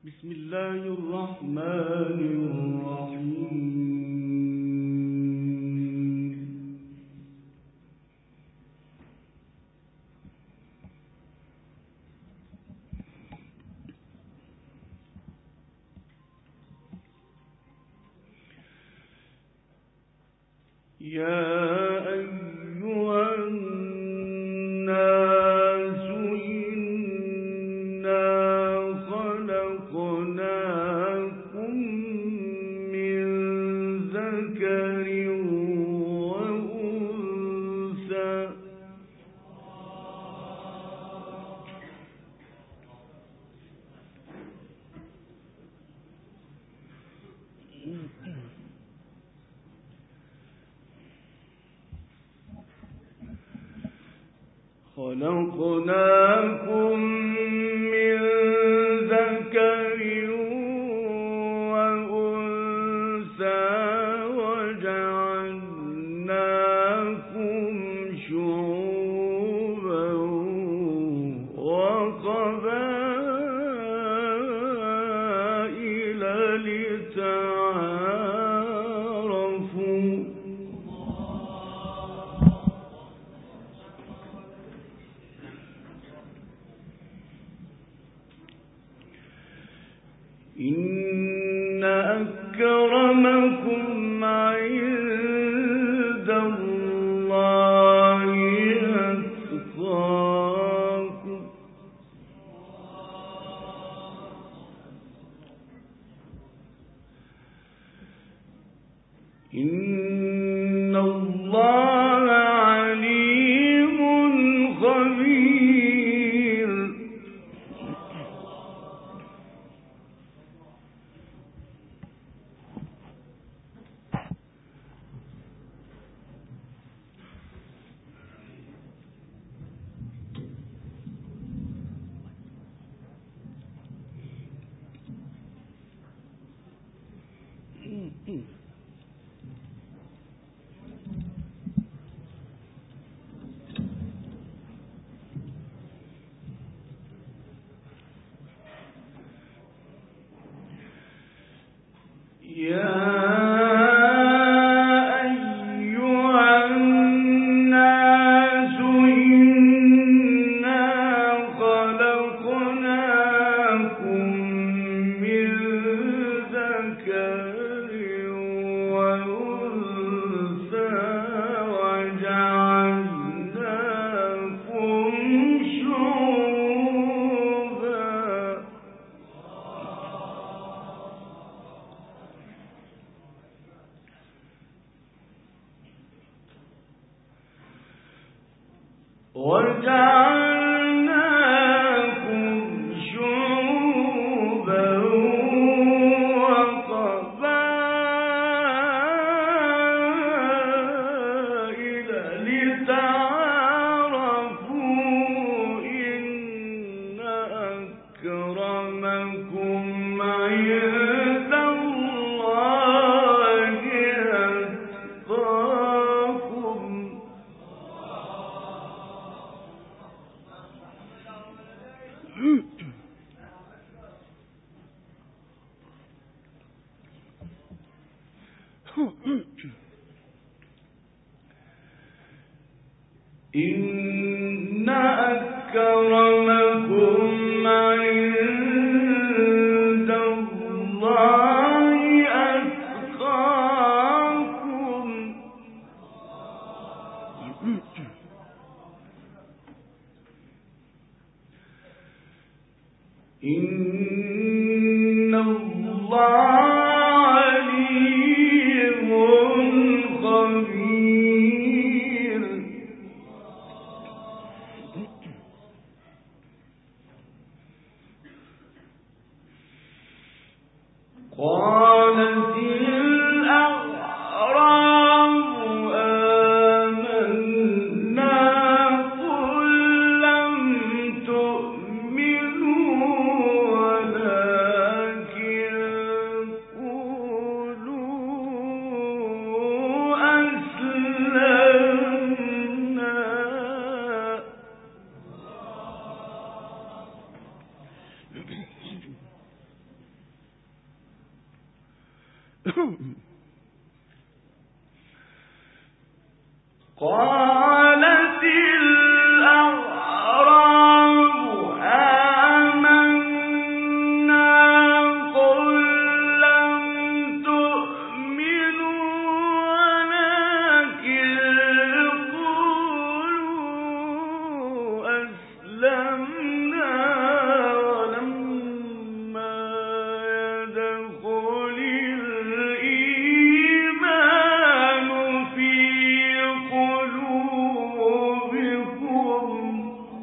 بسم الله الرحمن الرحيم. يا أيها الناس إنا خلقناكم من ذكر وأنثى وجعلناكم شعوبا وقبائل لتعارفوا إن أكرمكم عند الله أتقاكم إن الله عليم خبير. وجعلناكم شعوبا وقبائل لتعارفوا إن أكرمكم عند الله أتقاكم إن أكرمكم عند الله أتقاكم إن الله عليم خبير. قالت الأعراب آمنا قل لم تؤمنوا ولكن قولوا أسلمنا قالت الأعراب آمنا قل لم تؤمنوا ولكن قولوا أسلمنا ولما يدخل الإيمان في قلوبكم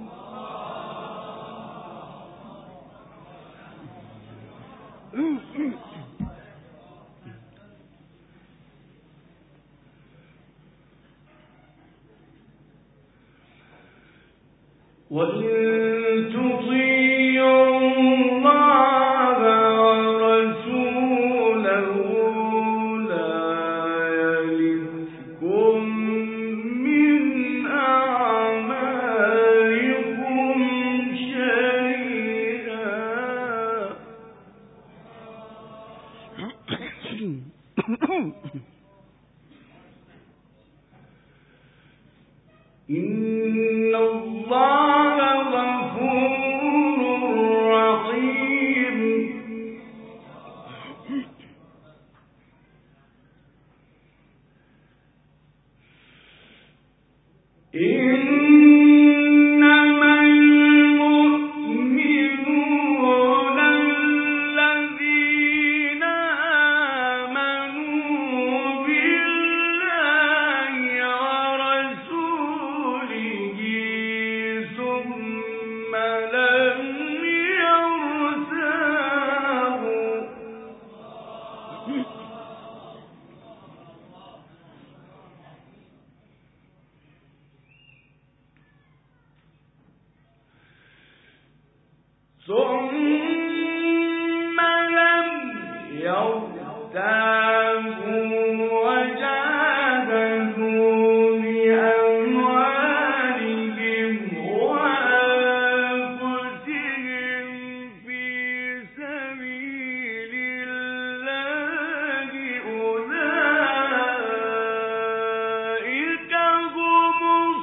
وإن تطيعوا الله ورسوله لا يلدكم من أعمالكم شيئا إن الله غفور رحيم إنما المؤمنون الذين آمنوا بالله ورسوله ثم لم يرتابوا وجاهدوا بأموالهم وأنفسهم في سبيل الله أولئك هم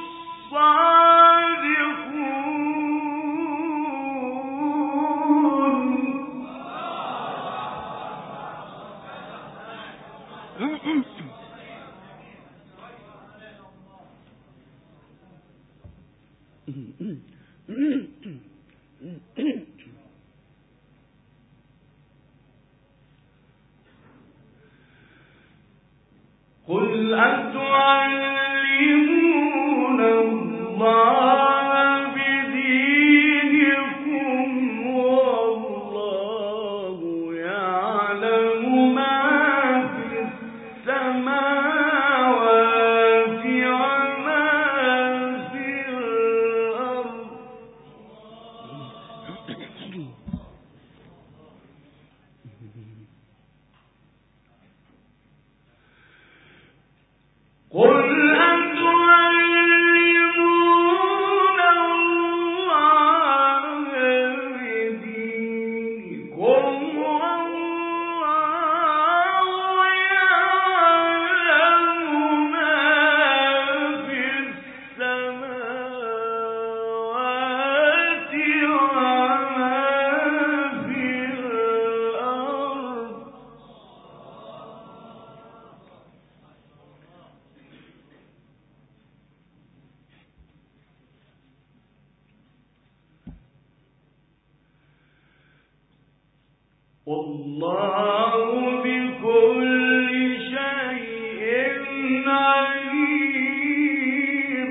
قل أتعلمون الله بدينكم والله يعلم ما في السماوات وما في الأرض قل أتعلمون الله بدينكم والله يعلم ما في السماوات وما في الأرض والله بكل شيء عليم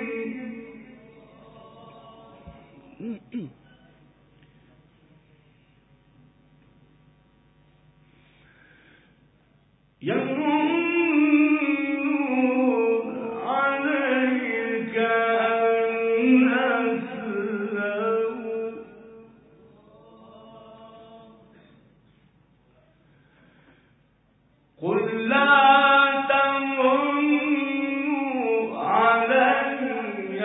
يمنون عليك أن أسلموا قل لا تمنوا علي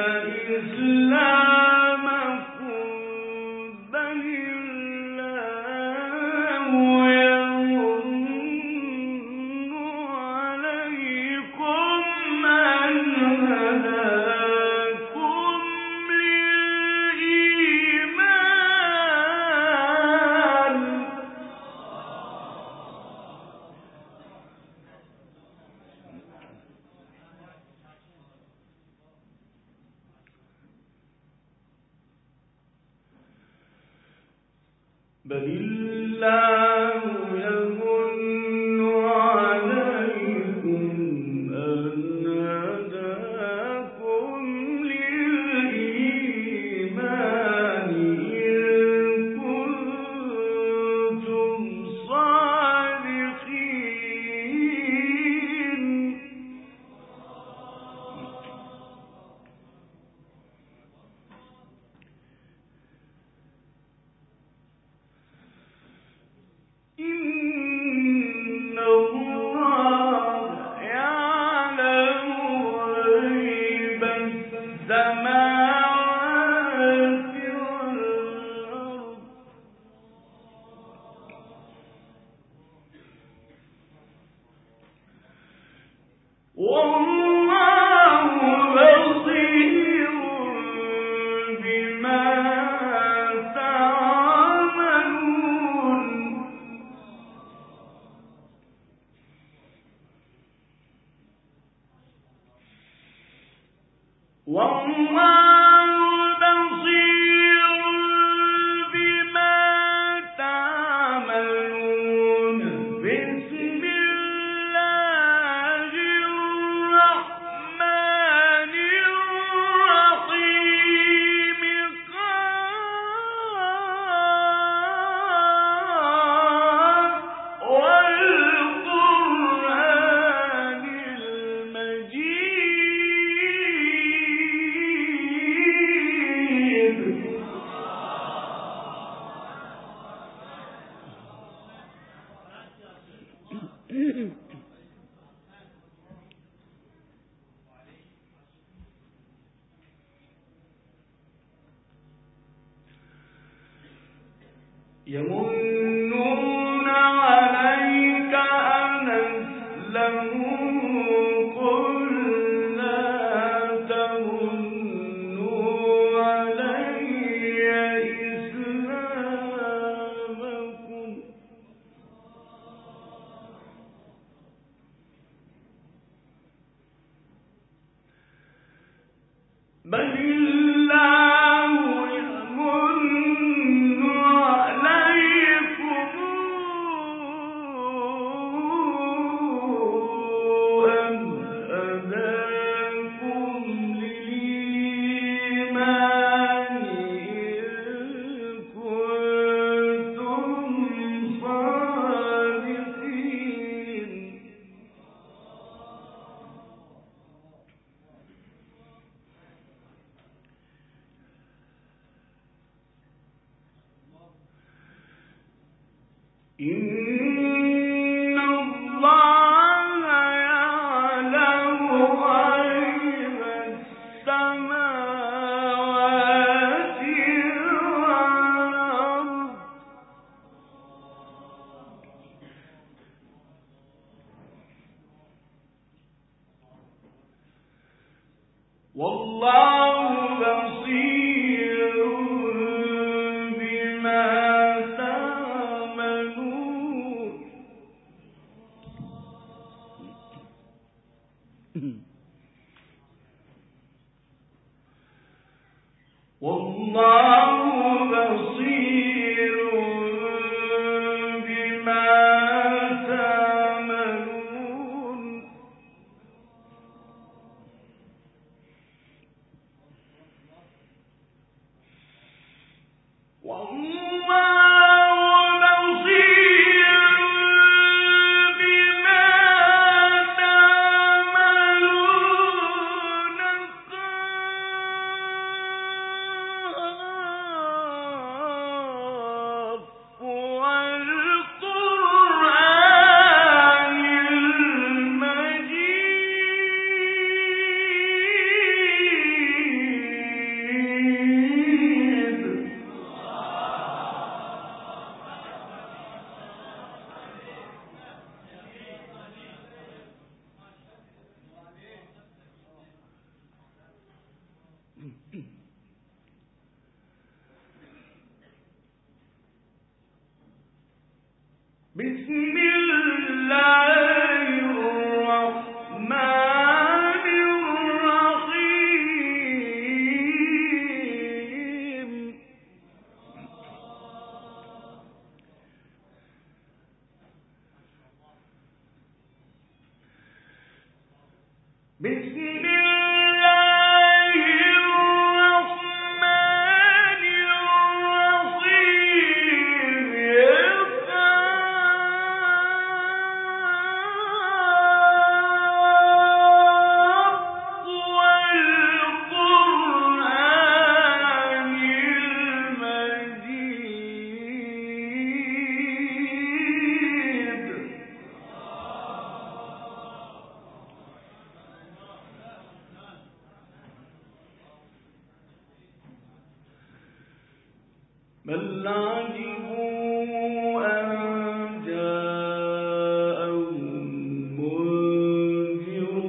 إسلامكم بل الله يمن بل الله يمن عليكم أن هداكم للإيمان إن كنتم صادقين. إن الله يعلم غيب السماوات والأرض والله بصير بما تعملون. والله بصير بما تعملون. بسم الله الرحمن الرحيم. قاف والقرآن المجيد. يمنون عليك أن أسلموا. قل لا تمنوا علي إسلامكم بل الله يمن عليكم أن هداكم للإيمان إن كنتم صادقين. إن الله يعلم غيب السماوات والأرض والله بصير بما تعملون. والله بصير بما تعملون. والله بصير بما تعملون. قاف والقرآن المجيد. بسم الله الرحمن الرحيم. بل عجبوا أن جاءهم منذر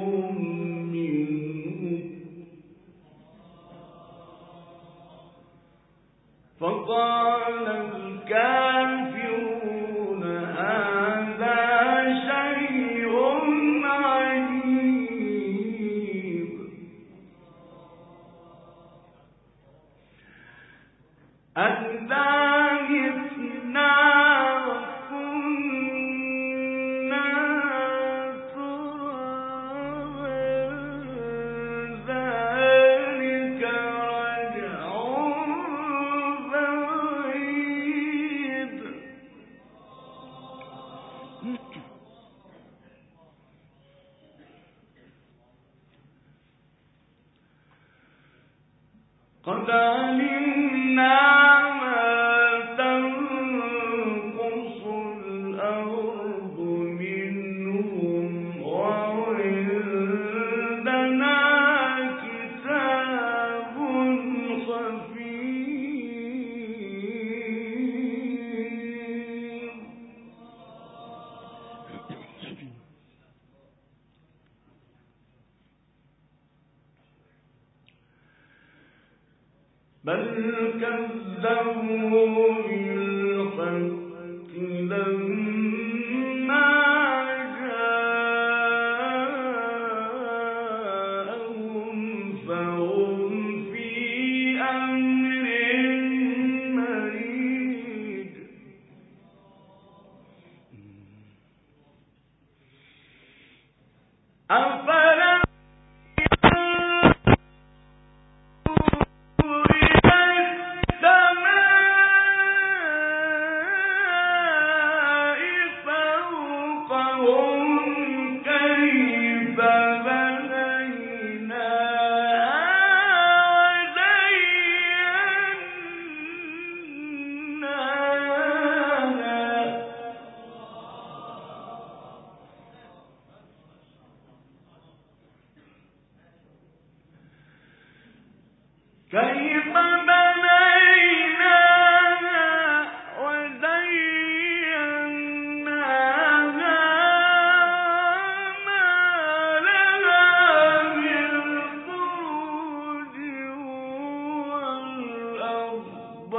منهم فقال الكافرون هذا شيء عجيب أَإِذَا مِتْنَا وَكُنَّا تُرَابًا ذَلِكَ رَجْعٌ بَعِيدٌ قَدْ عَلِمْنَا مَا تَنقُصُ الْأَرْضُ مِنْهُمْ وَعِندَنَا كِتَابٌ حَفِيظٌ بل كذبوا بالحق لما جاءهم فهم في أمر مريج أفلم كيف بنيناها وزيناها ما لها من فروج والأرض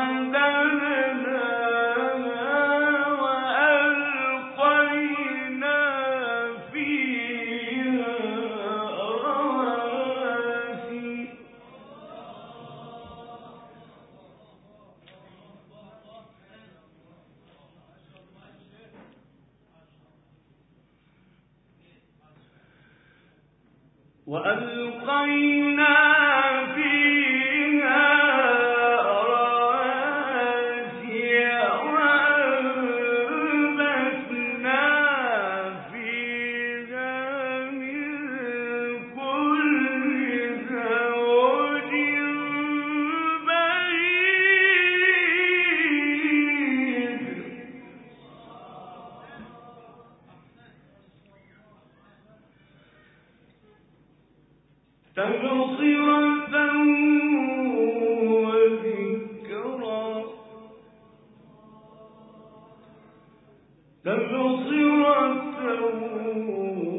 مددناها وألقينا فيها رواسي وألقينا فيها رواسي وأنبتنا فيها من كل زوج بهيج تبصرة وذكرى تبصرة